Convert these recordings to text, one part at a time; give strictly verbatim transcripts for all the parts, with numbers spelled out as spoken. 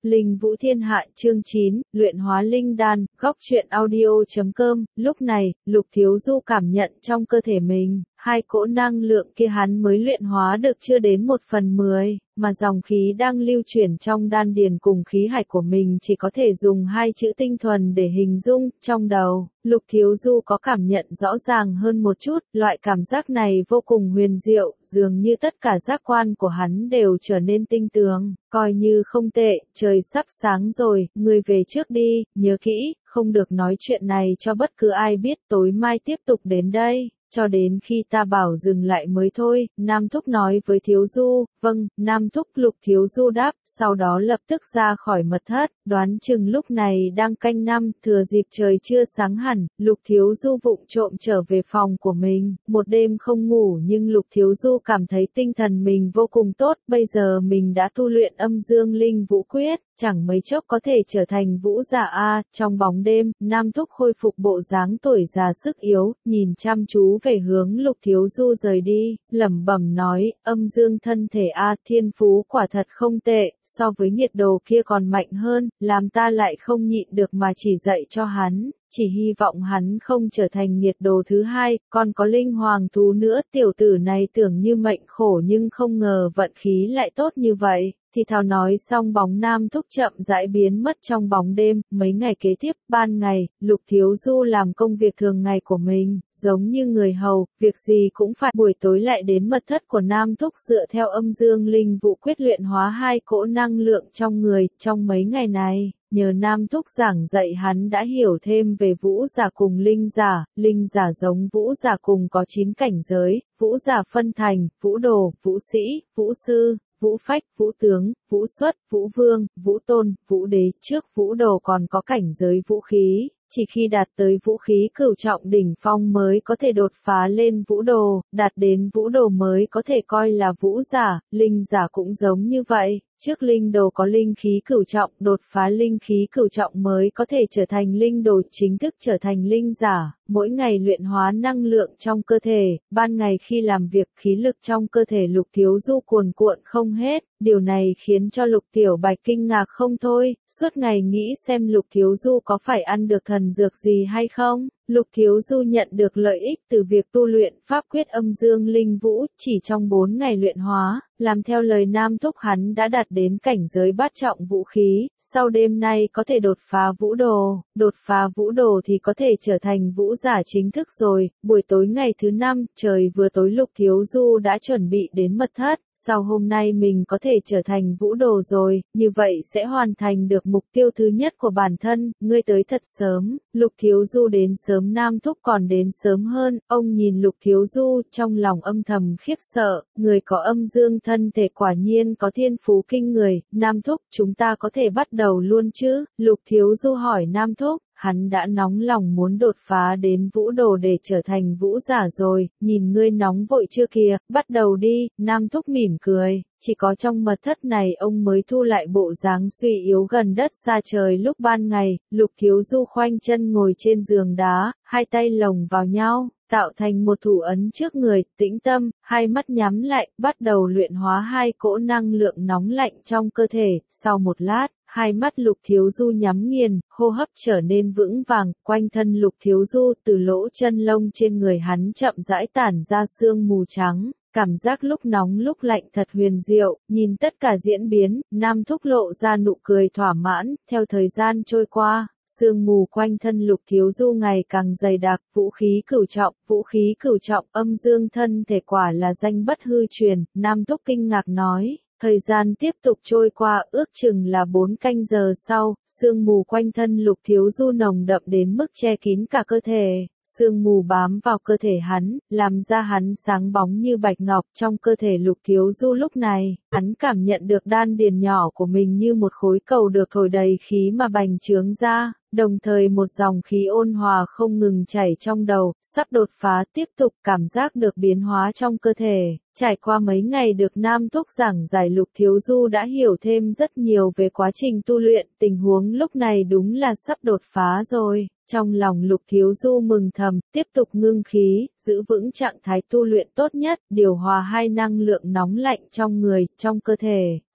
Linh Vũ Thiên Hạ chương chín, luyện hóa linh đan, góc truyện audio.com, lúc này, Lục Thiếu Du cảm nhận trong cơ thể mình, hai cỗ năng lượng kia hắn mới luyện hóa được chưa đến một phần mười, mà dòng khí đang lưu chuyển trong đan điền cùng khí hải của mình chỉ có thể dùng hai chữ tinh thuần để hình dung, trong đầu. Lục Thiếu Du có cảm nhận rõ ràng hơn một chút, loại cảm giác này vô cùng huyền diệu, dường như tất cả giác quan của hắn đều trở nên tinh tường, coi như không tệ, trời sắp sáng rồi, ngươi về trước đi, nhớ kỹ, không được nói chuyện này cho bất cứ ai biết, tối mai tiếp tục đến đây. Cho đến khi ta bảo dừng lại mới thôi, Nam Thúc nói với Thiếu Du, vâng, Nam Thúc. Lục Thiếu Du đáp, sau đó lập tức ra khỏi mật thất, đoán chừng lúc này đang canh năm, thừa dịp trời chưa sáng hẳn, Lục Thiếu Du vụng trộm trở về phòng của mình, một đêm không ngủ nhưng Lục Thiếu Du cảm thấy tinh thần mình vô cùng tốt, bây giờ mình đã tu luyện âm dương linh vũ quyết, chẳng mấy chốc có thể trở thành vũ giả A. Trong bóng đêm, Nam Thúc khôi phục bộ dáng tuổi già sức yếu, nhìn chăm chú về hướng Lục Thiếu Du rời đi, lẩm bẩm nói, âm dương thân thể A, thiên phú quả thật không tệ, so với nhiệt đồ kia còn mạnh hơn, làm ta lại không nhịn được mà chỉ dạy cho hắn. Chỉ hy vọng hắn không trở thành nhiệt đồ thứ hai, còn có linh hoàng thú nữa, tiểu tử này tưởng như mệnh khổ nhưng không ngờ vận khí lại tốt như vậy. Thì thào nói xong bóng Nam Thúc chậm rãi biến mất trong bóng đêm, mấy ngày kế tiếp, ban ngày, Lục Thiếu Du làm công việc thường ngày của mình, giống như người hầu, việc gì cũng phải, buổi tối lại đến mật thất của Nam Thúc dựa theo âm dương linh vũ quyết luyện hóa hai cỗ năng lượng trong người, trong mấy ngày này. Nhờ Nam Thúc giảng dạy hắn đã hiểu thêm về vũ giả cùng linh giả, linh giả giống vũ giả cùng có chín cảnh giới, vũ giả phân thành, vũ đồ, vũ sĩ, vũ sư, vũ phách, vũ tướng, vũ xuất, vũ vương, vũ tôn, vũ đế, trước vũ đồ còn có cảnh giới vũ khí. Chỉ khi đạt tới vũ khí cửu trọng đỉnh phong mới có thể đột phá lên vũ đồ, đạt đến vũ đồ mới có thể coi là vũ giả, linh giả cũng giống như vậy. Trước linh đồ có linh khí cửu trọng, đột phá linh khí cửu trọng mới có thể trở thành linh đồ, chính thức trở thành linh giả. Mỗi ngày luyện hóa năng lượng trong cơ thể, ban ngày khi làm việc khí lực trong cơ thể Lục Thiếu Du cuồn cuộn không hết. Điều này khiến cho Lục Tiểu Bạch kinh ngạc không thôi, suốt ngày nghĩ xem Lục Thiếu Du có phải ăn được thần dược gì hay không. Lục Thiếu Du nhận được lợi ích từ việc tu luyện pháp quyết âm dương linh vũ, chỉ trong bốn ngày luyện hóa, làm theo lời Nam Thúc hắn đã đạt đến cảnh giới bát trọng vũ khí, sau đêm nay có thể đột phá vũ đồ, đột phá vũ đồ thì có thể trở thành vũ giả chính thức rồi. Buổi tối ngày thứ năm, trời vừa tối Lục Thiếu Du đã chuẩn bị đến mật thất. Sau hôm nay mình có thể trở thành vũ đồ rồi, như vậy sẽ hoàn thành được mục tiêu thứ nhất của bản thân, ngươi tới thật sớm. Lục Thiếu Du đến sớm, Nam Thúc còn đến sớm hơn, ông nhìn Lục Thiếu Du trong lòng âm thầm khiếp sợ, người có âm dương thân thể quả nhiên có thiên phú kinh người. Nam Thúc, chúng ta có thể bắt đầu luôn chứ? Lục Thiếu Du hỏi Nam Thúc. Hắn đã nóng lòng muốn đột phá đến vũ đồ để trở thành vũ giả rồi, nhìn ngươi nóng vội chưa kìa, bắt đầu đi. Nam Thúc mỉm cười, chỉ có trong mật thất này ông mới thu lại bộ dáng suy yếu gần đất xa trời lúc ban ngày. Lục Thiếu Du khoanh chân ngồi trên giường đá, hai tay lồng vào nhau, tạo thành một thủ ấn trước người, tĩnh tâm, hai mắt nhắm lại, bắt đầu luyện hóa hai cỗ năng lượng nóng lạnh trong cơ thể. Sau một lát, hai mắt Lục Thiếu Du nhắm nghiền, hô hấp trở nên vững vàng, quanh thân Lục Thiếu Du từ lỗ chân lông trên người hắn chậm rãi tản ra sương mù trắng, cảm giác lúc nóng lúc lạnh thật huyền diệu. Nhìn tất cả diễn biến, Nam Thúc lộ ra nụ cười thỏa mãn. Theo thời gian trôi qua, sương mù quanh thân Lục Thiếu Du ngày càng dày đặc, vũ khí cửu trọng, vũ khí cửu trọng, âm dương thân thể quả là danh bất hư truyền. Nam Thúc kinh ngạc nói. Thời gian tiếp tục trôi qua, ước chừng là bốn canh giờ sau, sương mù quanh thân Lục Thiếu Du nồng đậm đến mức che kín cả cơ thể. Sương mù bám vào cơ thể hắn, làm da hắn sáng bóng như bạch ngọc. Trong cơ thể Lục Thiếu Du lúc này, hắn cảm nhận được đan điền nhỏ của mình như một khối cầu được thổi đầy khí mà bành trướng ra. Đồng thời một dòng khí ôn hòa không ngừng chảy trong đầu, sắp đột phá tiếp tục, cảm giác được biến hóa trong cơ thể. Trải qua mấy ngày được Nam Thúc giảng giải, Lục Thiếu Du đã hiểu thêm rất nhiều về quá trình tu luyện, tình huống lúc này đúng là sắp đột phá rồi. Trong lòng Lục Thiếu Du mừng thầm, tiếp tục ngưng khí, giữ vững trạng thái tu luyện tốt nhất, điều hòa hai năng lượng nóng lạnh trong người, trong cơ thể.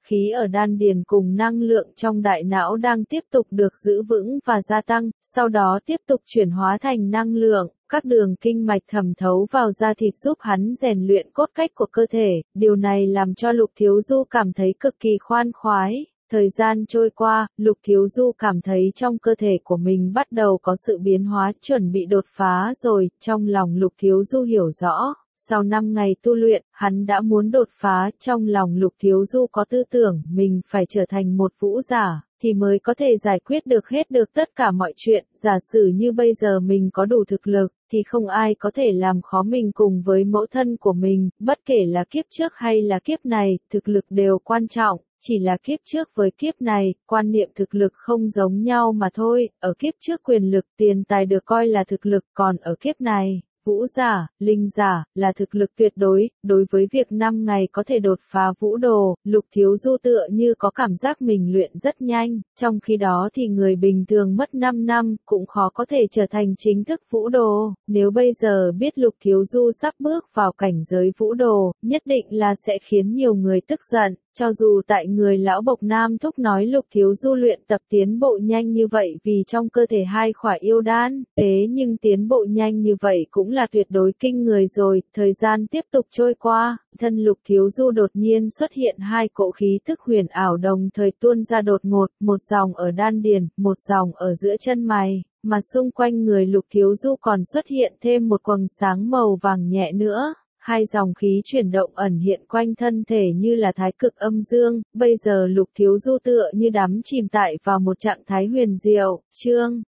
khí ở đan điền cùng năng lượng trong đại não đang tiếp tục được giữ vững và gia tăng, sau đó tiếp tục chuyển hóa thành năng lượng. Các đường kinh mạch thẩm thấu vào da thịt giúp hắn rèn luyện cốt cách của cơ thể, điều này làm cho Lục Thiếu Du cảm thấy cực kỳ khoan khoái. Thời gian trôi qua, Lục Thiếu Du cảm thấy trong cơ thể của mình bắt đầu có sự biến hóa, chuẩn bị đột phá rồi. Trong lòng Lục Thiếu Du hiểu rõ, sau năm ngày tu luyện, hắn đã muốn đột phá. Trong lòng Lục Thiếu Du có tư tưởng mình phải trở thành một vũ giả, thì mới có thể giải quyết được hết được tất cả mọi chuyện. Giả sử như bây giờ mình có đủ thực lực, thì không ai có thể làm khó mình cùng với mẫu thân của mình, bất kể là kiếp trước hay là kiếp này, thực lực đều quan trọng. Chỉ là kiếp trước với kiếp này, quan niệm thực lực không giống nhau mà thôi. Ở kiếp trước quyền lực, tiền tài được coi là thực lực, còn ở kiếp này, vũ giả, linh giả, là thực lực tuyệt đối. Đối với việc năm ngày có thể đột phá vũ đồ, Lục Thiếu Du tựa như có cảm giác mình luyện rất nhanh, trong khi đó thì người bình thường mất năm năm, cũng khó có thể trở thành chính thức vũ đồ. Nếu bây giờ biết Lục Thiếu Du sắp bước vào cảnh giới vũ đồ, nhất định là sẽ khiến nhiều người tức giận. Cho dù tại người lão Bộc Nam Thúc nói Lục Thiếu Du luyện tập tiến bộ nhanh như vậy vì trong cơ thể hai khỏa yêu đan, thế nhưng tiến bộ nhanh như vậy cũng là tuyệt đối kinh người rồi. Thời gian tiếp tục trôi qua, thân Lục Thiếu Du đột nhiên xuất hiện hai cỗ khí tức huyền ảo đồng thời tuôn ra đột ngột, một dòng ở đan điền, một dòng ở giữa chân mày, mà xung quanh người Lục Thiếu Du còn xuất hiện thêm một quầng sáng màu vàng nhẹ nữa. Hai dòng khí chuyển động ẩn hiện quanh thân thể như là thái cực âm dương, bây giờ Lục Thiếu Du tựa như đắm chìm tại vào một trạng thái huyền diệu. Chương